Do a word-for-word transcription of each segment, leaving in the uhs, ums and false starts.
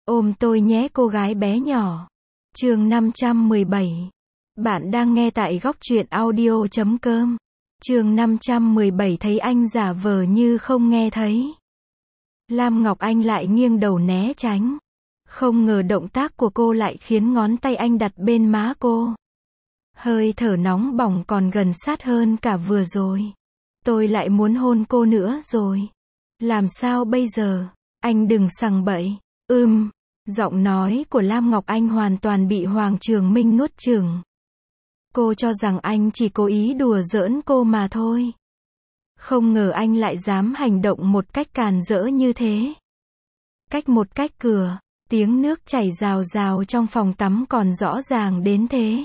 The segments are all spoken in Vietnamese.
Ôm tôi nhé cô gái bé nhỏ. Chương năm trăm mười bảy. Bạn đang nghe tại góc truyện audio chấm com. Chương năm trăm mười bảy thấy anh giả vờ như không nghe thấy. Lam Ngọc Anh lại nghiêng đầu né tránh. Không ngờ động tác của cô lại khiến ngón tay anh đặt bên má cô. Hơi thở nóng bỏng còn gần sát hơn cả vừa rồi. Tôi lại muốn hôn cô nữa rồi. Làm sao bây giờ? Anh đừng sằng bậy. Ừm. Giọng nói của Lam Ngọc Anh hoàn toàn bị Hoàng Trường Minh nuốt chửng. Cô cho rằng anh chỉ cố ý đùa giỡn cô mà thôi. Không ngờ anh lại dám hành động một cách càn rỡ như thế. Cách một cách cửa, tiếng nước chảy rào rào trong phòng tắm còn rõ ràng đến thế.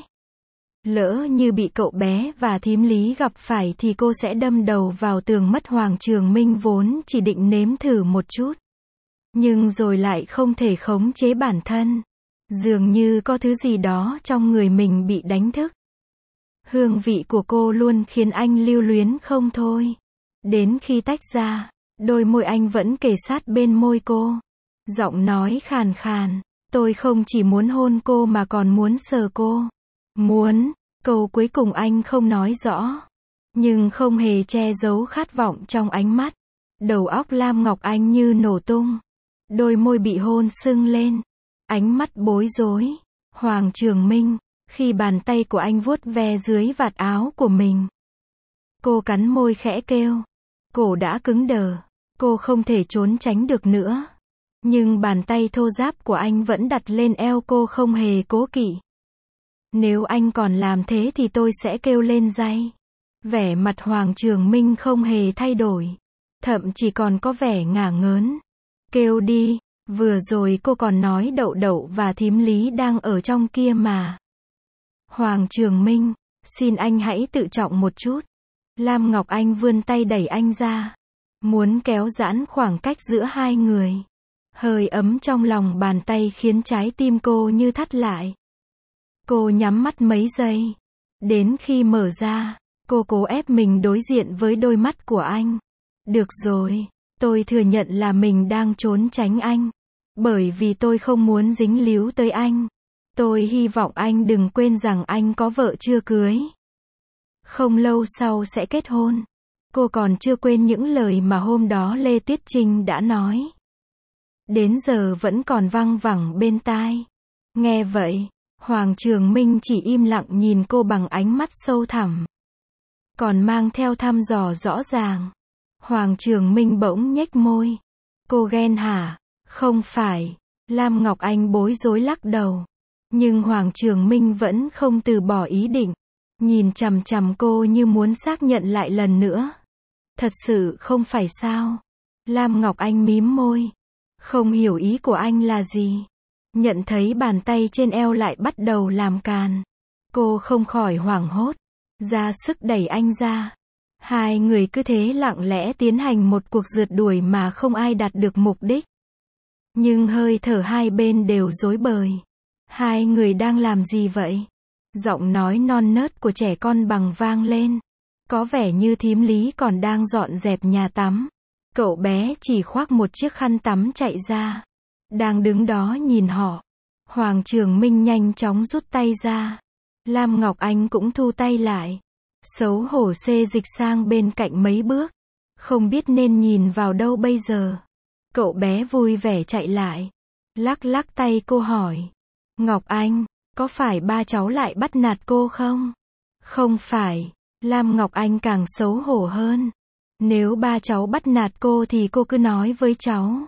Lỡ như bị cậu bé và thím Lý gặp phải thì cô sẽ đâm đầu vào tường mất. Hoàng Trường Minh vốn chỉ định nếm thử một chút. Nhưng rồi lại không thể khống chế bản thân. Dường như có thứ gì đó trong người mình bị đánh thức. Hương vị của cô luôn khiến anh lưu luyến không thôi. Đến khi tách ra, đôi môi anh vẫn kề sát bên môi cô. Giọng nói khàn khàn, tôi không chỉ muốn hôn cô mà còn muốn sờ cô. Muốn, câu cuối cùng anh không nói rõ. Nhưng không hề che giấu khát vọng trong ánh mắt. Đầu óc Lam Ngọc Anh như nổ tung. Đôi môi bị hôn sưng lên. Ánh mắt bối rối. Hoàng Trường Minh, khi bàn tay của anh vuốt ve dưới vạt áo của mình. Cô cắn môi khẽ kêu. Cổ đã cứng đờ. Cô không thể trốn tránh được nữa. Nhưng bàn tay thô ráp của anh vẫn đặt lên eo cô không hề cố kỵ. Nếu anh còn làm thế thì tôi sẽ kêu lên day. Vẻ mặt Hoàng Trường Minh không hề thay đổi. Thậm chí còn có vẻ ngả ngớn. Kêu đi, vừa rồi cô còn nói Đậu Đậu và thím Lý đang ở trong kia mà. Hoàng Trường Minh, xin anh hãy tự trọng một chút. Lam Ngọc Anh vươn tay đẩy anh ra. Muốn kéo giãn khoảng cách giữa hai người. Hơi ấm trong lòng bàn tay khiến trái tim cô như thắt lại. Cô nhắm mắt mấy giây. Đến khi mở ra, cô cố ép mình đối diện với đôi mắt của anh. Được rồi, tôi thừa nhận là mình đang trốn tránh anh. Bởi vì tôi không muốn dính líu tới anh. Tôi hy vọng anh đừng quên rằng anh có vợ chưa cưới. Không lâu sau sẽ kết hôn. Cô còn chưa quên những lời mà hôm đó Lê Tuyết Trinh đã nói. Đến giờ vẫn còn văng vẳng bên tai. Nghe vậy, Hoàng Trường Minh chỉ im lặng nhìn cô bằng ánh mắt sâu thẳm. Còn mang theo thăm dò rõ ràng. Hoàng Trường Minh bỗng nhếch môi. Cô ghen hả? Không phải. Lam Ngọc Anh bối rối lắc đầu. Nhưng Hoàng Trường Minh vẫn không từ bỏ ý định. Nhìn chằm chằm cô như muốn xác nhận lại lần nữa. Thật sự không phải sao? Lam Ngọc Anh mím môi. Không hiểu ý của anh là gì. Nhận thấy bàn tay trên eo lại bắt đầu làm càn. Cô không khỏi hoảng hốt. Ra sức đẩy anh ra. Hai người cứ thế lặng lẽ tiến hành một cuộc rượt đuổi mà không ai đạt được mục đích. Nhưng hơi thở hai bên đều rối bời. Hai người đang làm gì vậy? Giọng nói non nớt của trẻ con bằng vang lên. Có vẻ như thím Lý còn đang dọn dẹp nhà tắm. Cậu bé chỉ khoác một chiếc khăn tắm chạy ra. Đang đứng đó nhìn họ. Hoàng Trường Minh nhanh chóng rút tay ra. Lam Ngọc Anh cũng thu tay lại. Xấu hổ xê dịch sang bên cạnh mấy bước. Không biết nên nhìn vào đâu bây giờ. Cậu bé vui vẻ chạy lại. Lắc lắc tay cô hỏi. Ngọc Anh, có phải ba cháu lại bắt nạt cô không? Không phải. Lam Ngọc Anh càng xấu hổ hơn. Nếu ba cháu bắt nạt cô thì cô cứ nói với cháu.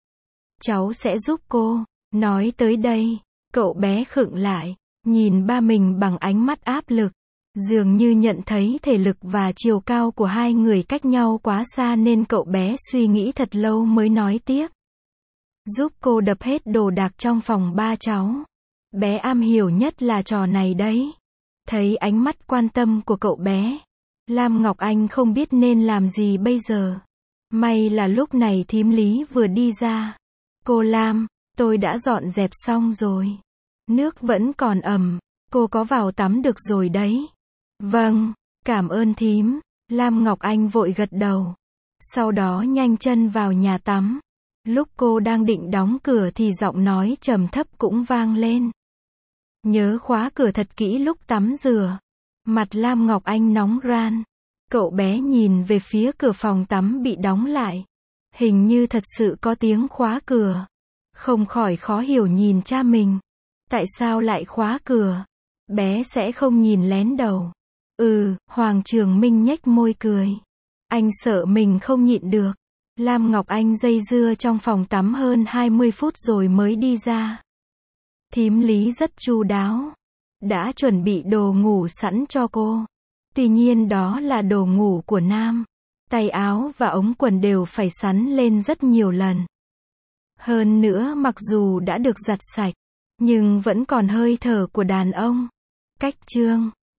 Cháu sẽ giúp cô. Nói tới đây, cậu bé khựng lại. Nhìn ba mình bằng ánh mắt áp lực. Dường như nhận thấy thể lực và chiều cao của hai người cách nhau quá xa nên cậu bé suy nghĩ thật lâu mới nói tiếp. Giúp cô đập hết đồ đạc trong phòng ba cháu. Bé am hiểu nhất là trò này đấy. Thấy ánh mắt quan tâm của cậu bé. Lam Ngọc Anh không biết nên làm gì bây giờ. May là lúc này thím Lý vừa đi ra. Cô Lam, tôi đã dọn dẹp xong rồi. Nước vẫn còn ẩm. Cô có vào tắm được rồi đấy. Vâng, cảm ơn thím. Lam Ngọc Anh vội gật đầu. Sau đó nhanh chân vào nhà tắm. Lúc cô đang định đóng cửa thì giọng nói trầm thấp cũng vang lên. Nhớ khóa cửa thật kỹ lúc tắm rửa. Mặt Lam Ngọc Anh nóng ran. Cậu bé nhìn về phía cửa phòng tắm bị đóng lại. Hình như thật sự có tiếng khóa cửa. Không khỏi khó hiểu nhìn cha mình. Tại sao lại khóa cửa? Bé sẽ không nhìn lén đầu. Ừ, Hoàng Trường Minh nhếch môi cười. Anh sợ mình không nhịn được. Lam Ngọc Anh dây dưa trong phòng tắm hơn hai mươi phút rồi mới đi ra. Thím Lý rất chu đáo. Đã chuẩn bị đồ ngủ sẵn cho cô. Tuy nhiên đó là đồ ngủ của nam. Tay áo và ống quần đều phải sắn lên rất nhiều lần. Hơn nữa mặc dù đã được giặt sạch, nhưng vẫn còn hơi thở của đàn ông. Cách chương